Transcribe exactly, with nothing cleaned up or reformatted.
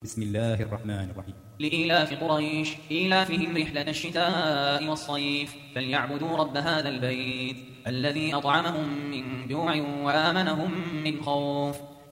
بسم الله الرحمن الرحيم. لإيلاف قريش إيلافهم رحلة الشتاء والصيف فليعبدوا رب هذا البيت الذي أطعمهم من جوع وآمنهم من خوف.